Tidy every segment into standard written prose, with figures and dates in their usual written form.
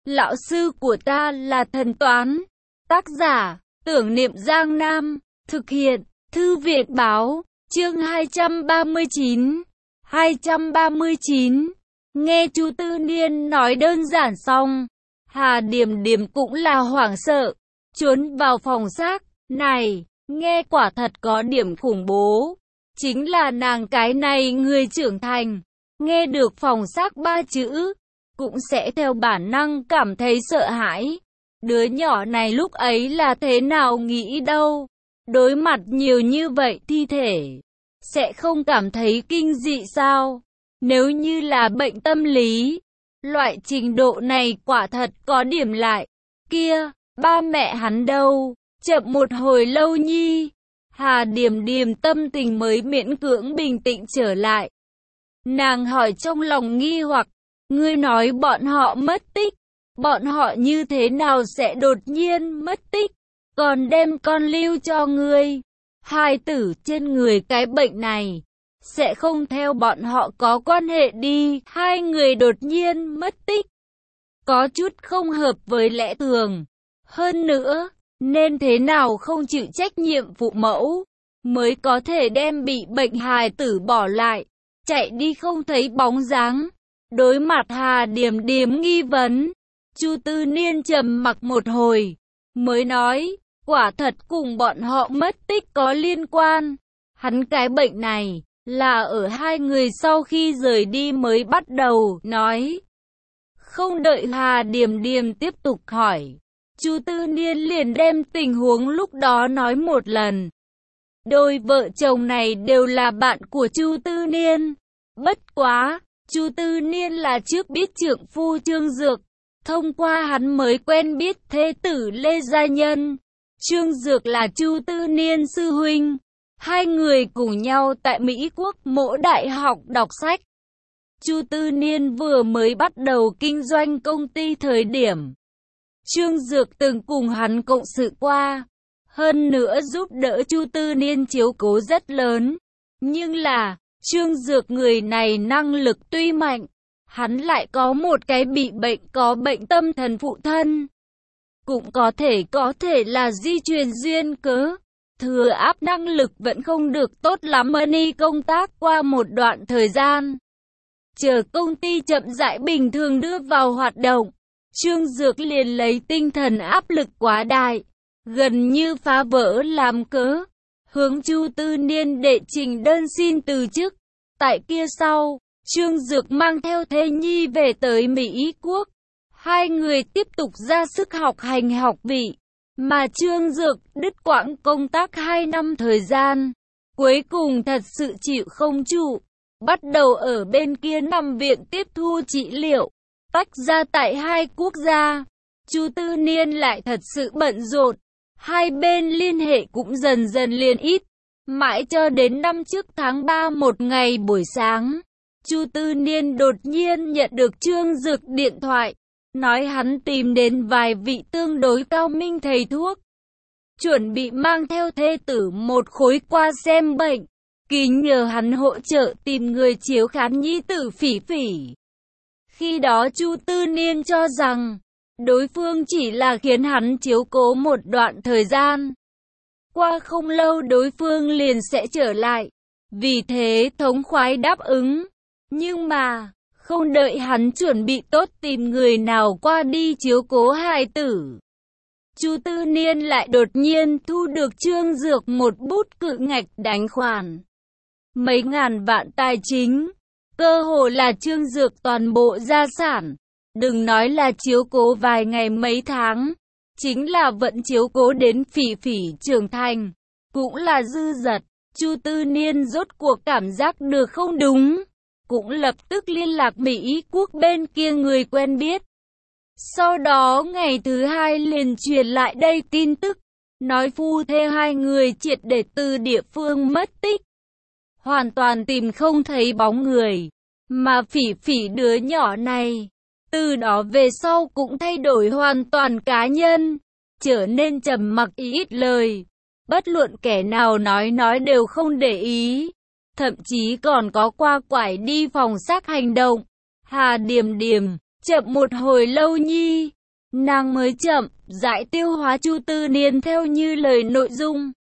Lão sư của ta là thần toán. Tác giả, Tưởng Niệm Giang Nam. Thực hiện, Thư viện Báo. Chương 239. 239. Nghe Chu Tư Niên nói đơn giản xong, Hà Điềm Điềm cũng là hoảng sợ, trốn vào phòng xác. Này, nghe quả thật có điểm khủng bố. Chính là nàng cái này người trưởng thành, nghe được phòng xác ba chữ, cũng sẽ theo bản năng cảm thấy sợ hãi. Đứa nhỏ này lúc ấy là thế nào nghĩ đâu? Đối mặt nhiều như vậy thi thể, sẽ không cảm thấy kinh dị sao? Nếu như là bệnh tâm lý, loại trình độ này quả thật có điểm lại. Kia, ba mẹ hắn đâu? Chậm một hồi lâu nhi, Hà Điềm Điềm tâm tình mới miễn cưỡng bình tĩnh trở lại. Nàng hỏi trong lòng nghi hoặc, ngươi nói bọn họ mất tích, bọn họ như thế nào sẽ đột nhiên mất tích, còn đem con lưu cho ngươi? Hài tử trên người cái bệnh này, sẽ không theo bọn họ có quan hệ đi, hai người đột nhiên mất tích. Có chút không hợp với lẽ thường. Hơn nữa, nên thế nào không chịu trách nhiệm phụ mẫu, mới có thể đem bị bệnh hài tử bỏ lại, chạy đi không thấy bóng dáng. Đối mặt Hà Điềm Điềm nghi vấn, Chu Tư Niên trầm mặc một hồi, mới nói, quả thật cùng bọn họ mất tích có liên quan. Hắn cái bệnh này, là ở hai người sau khi rời đi mới bắt đầu nói. Không đợi Hà Điềm Điềm tiếp tục hỏi, Chu Tư Niên liền đem tình huống lúc đó nói một lần. Đôi vợ chồng này đều là bạn của Chu Tư Niên. Bất quá, Chu Tư Niên là trước biết trượng phu Trương Dược, thông qua hắn mới quen biết thế tử Lê Gia Nhân. Trương Dược là Chu Tư Niên sư huynh. Hai người cùng nhau tại Mỹ Quốc Mỗ Đại học đọc sách. Chu Tư Niên vừa mới bắt đầu kinh doanh công ty thời điểm, Trương Dược từng cùng hắn cộng sự qua. Hơn nữa giúp đỡ Chu Tư Niên chiếu cố rất lớn. Nhưng là, Trương Dược người này năng lực tuy mạnh, hắn lại có một cái bị bệnh có bệnh tâm thần phụ thân. Cũng có thể là di truyền duyên cớ. Thừa áp năng lực vẫn không được tốt lắm đi công tác qua một đoạn thời gian. Chờ công ty chậm rãi bình thường đưa vào hoạt động, Trương Dược liền lấy tinh thần áp lực quá đại, gần như phá vỡ làm cớ, hướng Chu Tư Niên đệ trình đơn xin từ chức. Tại kia sau, Trương Dược mang theo thê nhi về tới Mỹ Quốc. Hai người tiếp tục ra sức học hành học vị, mà Trương Dược đứt quãng công tác 2 năm thời gian. Cuối cùng thật sự chịu không trụ, bắt đầu ở bên kia nằm viện tiếp thu trị liệu. Tách ra tại hai quốc gia, Chu Tư Niên lại thật sự bận rộn. Hai bên liên hệ cũng dần dần liền ít. Mãi cho đến năm trước tháng 3 một ngày buổi sáng, Chu Tư Niên đột nhiên nhận được Trương Dược điện thoại, nói hắn tìm đến vài vị tương đối cao minh thầy thuốc, chuẩn bị mang theo thê tử một khối qua xem bệnh, kính nhờ hắn hỗ trợ tìm người chiếu khám nhi tử Phỉ Phỉ. Khi đó Chu Tư Niên cho rằng, đối phương chỉ là khiến hắn chiếu cố một đoạn thời gian. Qua không lâu đối phương liền sẽ trở lại, vì thế thống khoái đáp ứng. Nhưng mà, không đợi hắn chuẩn bị tốt tìm người nào qua đi chiếu cố hài tử, Chu Tư Niên lại đột nhiên thu được Trương Dược một bút cự ngạch đánh khoản mấy ngàn vạn tài chính, cơ hồ là Trương Dược toàn bộ gia sản. Đừng nói là chiếu cố vài ngày mấy tháng, chính là vẫn chiếu cố đến Phỉ Phỉ trưởng thành, cũng là dư dật. Chu Tư Niên rốt cuộc cảm giác được không đúng, cũng lập tức liên lạc Mỹ Quốc bên kia người quen biết. Sau đó ngày thứ hai liền truyền lại đây tin tức, nói phu thê hai người triệt để từ địa phương mất tích, hoàn toàn tìm không thấy bóng người, mà Phỉ Phỉ đứa nhỏ này, từ đó về sau cũng thay đổi hoàn toàn cá nhân, trở nên trầm mặc ít lời, bất luận kẻ nào nói đều không để ý, thậm chí còn có qua quải đi phòng xác hành động. Hà Điềm Điềm, Chậm một hồi lâu nhi, nàng mới chậm rãi tiêu hóa Chu Tư Niên theo như lời nội dung.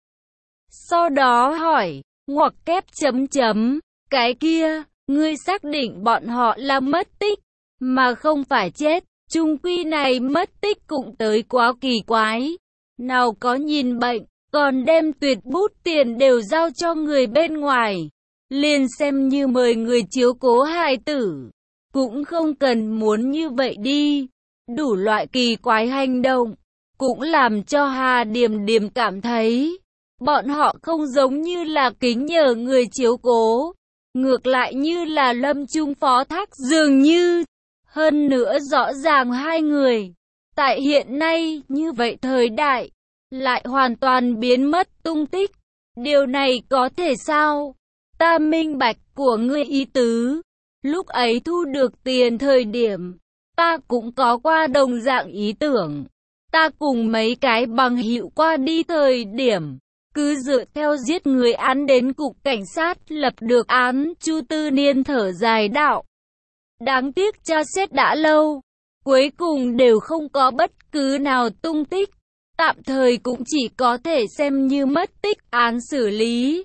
Sau đó hỏi, ngoặc kép chấm chấm, cái kia, ngươi xác định bọn họ là mất tích, mà không phải chết. Chung quy này mất tích cũng tới quá kỳ quái. Nào có nhìn bệnh, còn đem tuyệt bút tiền đều giao cho người bên ngoài. Liền xem như mời người chiếu cố hài tử. Cũng không cần muốn như vậy đi. Đủ loại kỳ quái hành động. Cũng làm cho Hà Điềm Điềm cảm thấy bọn họ không giống như là kính nhờ người chiếu cố. Ngược lại như là lâm trung phó thác dường như. Hơn nữa rõ ràng hai người, tại hiện nay như vậy thời đại, lại hoàn toàn biến mất tung tích. Điều này có thể sao? Ta minh bạch của ngươi ý tứ. Lúc ấy thu được tiền thời điểm, ta cũng có qua đồng dạng ý tưởng. Ta cùng mấy cái bằng hữu qua đi thời điểm, cứ dựa theo giết người án đến cục cảnh sát lập được án. Chu Tư Niên thở dài đạo. Đáng tiếc tra xét đã lâu, cuối cùng đều không có bất cứ nào tung tích, tạm thời cũng chỉ có thể xem như mất tích án xử lý.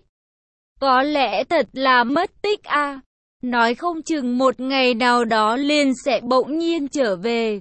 Có lẽ thật là mất tích à, nói không chừng một ngày nào đó liền sẽ bỗng nhiên trở về.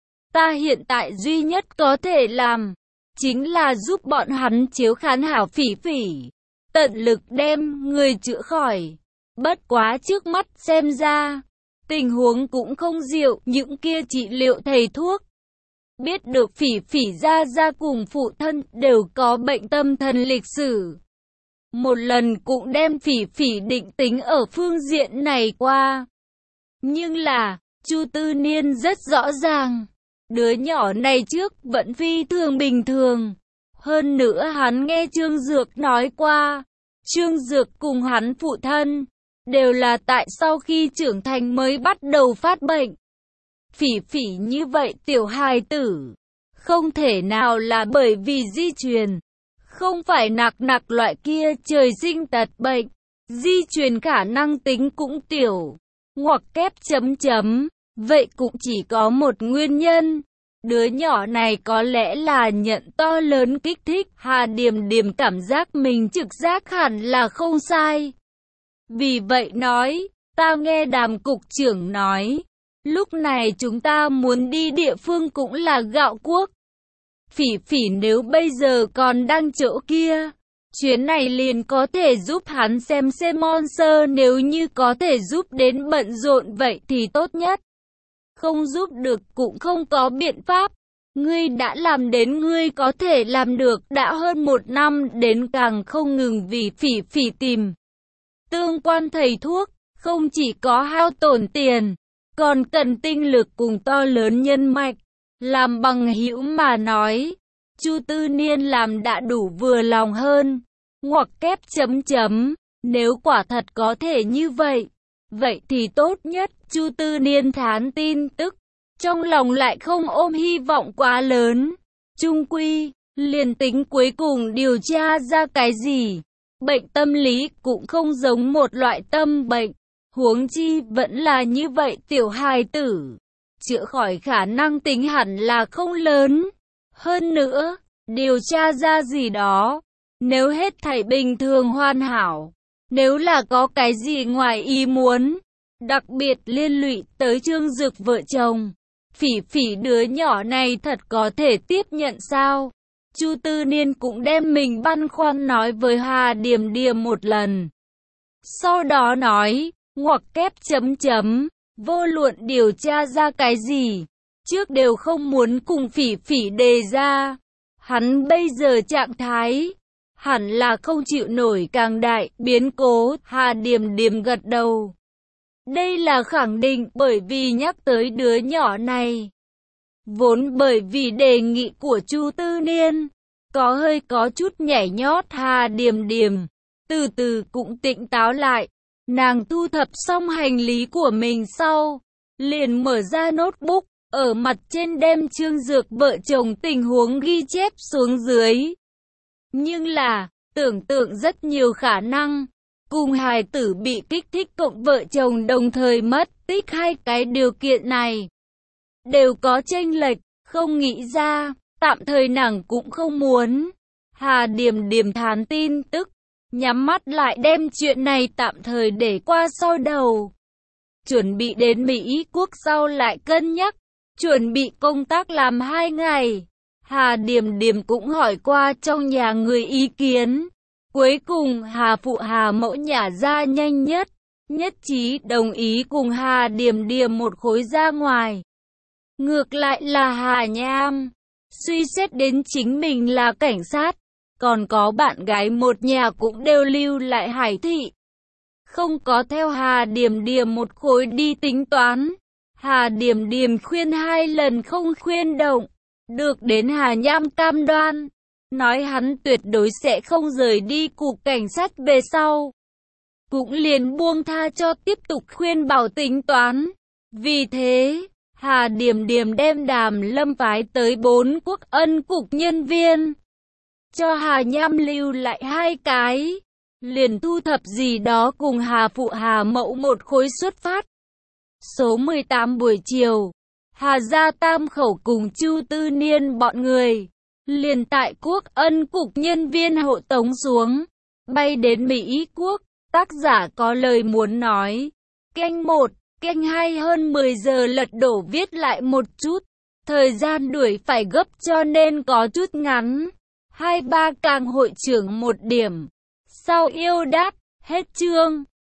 Ta hiện tại duy nhất có thể làm, chính là giúp bọn hắn chiếu khán hảo Phỉ Phỉ, tận lực đem người chữa khỏi. Bất quá trước mắt xem ra, tình huống cũng không diệu, những kia trị liệu thầy thuốc. Biết được Phỉ Phỉ gia cùng phụ thân đều có bệnh tâm thần lịch sử. Một lần cũng đem Phỉ Phỉ định tính ở phương diện này qua. Nhưng là, Chu Tư Niên rất rõ ràng, đứa nhỏ này trước vẫn phi thường bình thường. Hơn nữa hắn nghe Trương Dược nói qua, Trương Dược cùng hắn phụ thân đều là tại sau khi trưởng thành mới bắt đầu phát bệnh. Phỉ Phỉ như vậy tiểu hài tử, không thể nào là bởi vì di truyền, không phải nặc loại kia trời sinh tật bệnh, di truyền khả năng tính cũng tiểu, ngoặc kép chấm chấm, vậy cũng chỉ có một nguyên nhân. Đứa nhỏ này có lẽ là nhận to lớn kích thích. Hà Điềm Điềm cảm giác mình trực giác hẳn là không sai. Vì vậy nói, ta nghe Đàm cục trưởng nói, lúc này chúng ta muốn đi địa phương cũng là Gạo Quốc. Phỉ Phỉ nếu bây giờ còn đang chỗ kia, chuyến này liền có thể giúp hắn xem monster, nếu như có thể giúp đến bận rộn vậy thì tốt nhất. Không giúp được cũng không có biện pháp. Ngươi đã làm đến ngươi có thể làm được, đã hơn 1 năm đến càng không ngừng vì Phỉ Phỉ tìm tương quan thầy thuốc, không chỉ có hao tổn tiền, còn cần tinh lực cùng to lớn nhân mạch. Làm bằng hữu mà nói, Chu Tư Niên làm đã đủ vừa lòng hơn. Ngoặc kép chấm chấm, nếu quả thật có thể như vậy, vậy thì tốt nhất. Chu Tư Niên thán tin tức, trong lòng lại không ôm hy vọng quá lớn. Chung quy, liền tính cuối cùng điều tra ra cái gì, bệnh tâm lý cũng không giống một loại tâm bệnh. Huống chi vẫn là như vậy tiểu hài tử, chữa khỏi khả năng tính hẳn là không lớn. Hơn nữa, điều tra ra gì đó, nếu hết thảy bình thường hoàn hảo, nếu là có cái gì ngoài ý muốn, đặc biệt liên lụy tới Trương Dực vợ chồng, Phỉ Phỉ đứa nhỏ này thật có thể tiếp nhận sao? Chu Tư Niên cũng đem mình băn khoăn nói với Hà Điềm Điềm một lần. Sau đó nói, ngoặc kép chấm chấm, vô luận điều tra ra cái gì, trước đều không muốn cùng Phỉ Phỉ đề ra. Hắn bây giờ trạng thái, hẳn là không chịu nổi càng đại biến cố. Hà Điềm Điềm gật đầu. Đây là khẳng định, bởi vì nhắc tới đứa nhỏ này, vốn bởi vì đề nghị của Chu Tư Niên, có chút nhảy nhót. Hà Điềm Điềm từ từ cũng tỉnh táo lại. Nàng thu thập xong hành lý của mình sau, liền mở ra notebook, ở mặt trên đem Trương Dược vợ chồng tình huống ghi chép xuống dưới. Nhưng là, tưởng tượng rất nhiều khả năng, cùng hài tử bị kích thích cộng vợ chồng đồng thời mất tích hai cái điều kiện này, đều có chênh lệch, không nghĩ ra, tạm thời nàng cũng không muốn. Hà Điềm Điềm thán tin tức, nhắm mắt lại đem chuyện này tạm thời để qua sau đầu. Chuẩn bị đến Mỹ Quốc sau lại cân nhắc, chuẩn bị công tác làm 2 ngày. Hà Điềm Điềm cũng hỏi qua trong nhà người ý kiến. Cuối cùng Hà Phụ Hà Mẫu nhả ra nhanh nhất trí đồng ý cùng Hà Điềm Điềm một khối ra ngoài. Ngược lại là Hà Nham, suy xét đến chính mình là cảnh sát, còn có bạn gái một nhà cũng đều lưu lại Hải thị. Không có theo Hà Điềm Điềm một khối đi tính toán. Hà Điềm Điềm khuyên 2 lần không khuyên động, được đến Hà Nham cam đoan, nói hắn tuyệt đối sẽ không rời đi cục cảnh sát về sau. Cũng liền buông tha cho tiếp tục khuyên bảo tính toán. Vì thế, Hà Điềm Điềm đem Đàm Lâm phái tới 4 quốc ân cục nhân viên, cho Hà Nham lưu lại 2 cái, liền thu thập gì đó cùng Hà Phụ Hà Mẫu một khối xuất phát. Số 18 buổi chiều, Hà Gia Tam khẩu cùng Chu Tư Niên bọn người, liền tại quốc ân cục nhân viên hộ tống xuống, bay đến Mỹ Quốc. Tác giả có lời muốn nói. Kênh 1, kênh 2 hơn 10 giờ lật đổ viết lại một chút. Thời gian đuổi phải gấp cho nên có chút ngắn. 23 càng hội trưởng 1 điểm. Sau yêu đát, hết chương.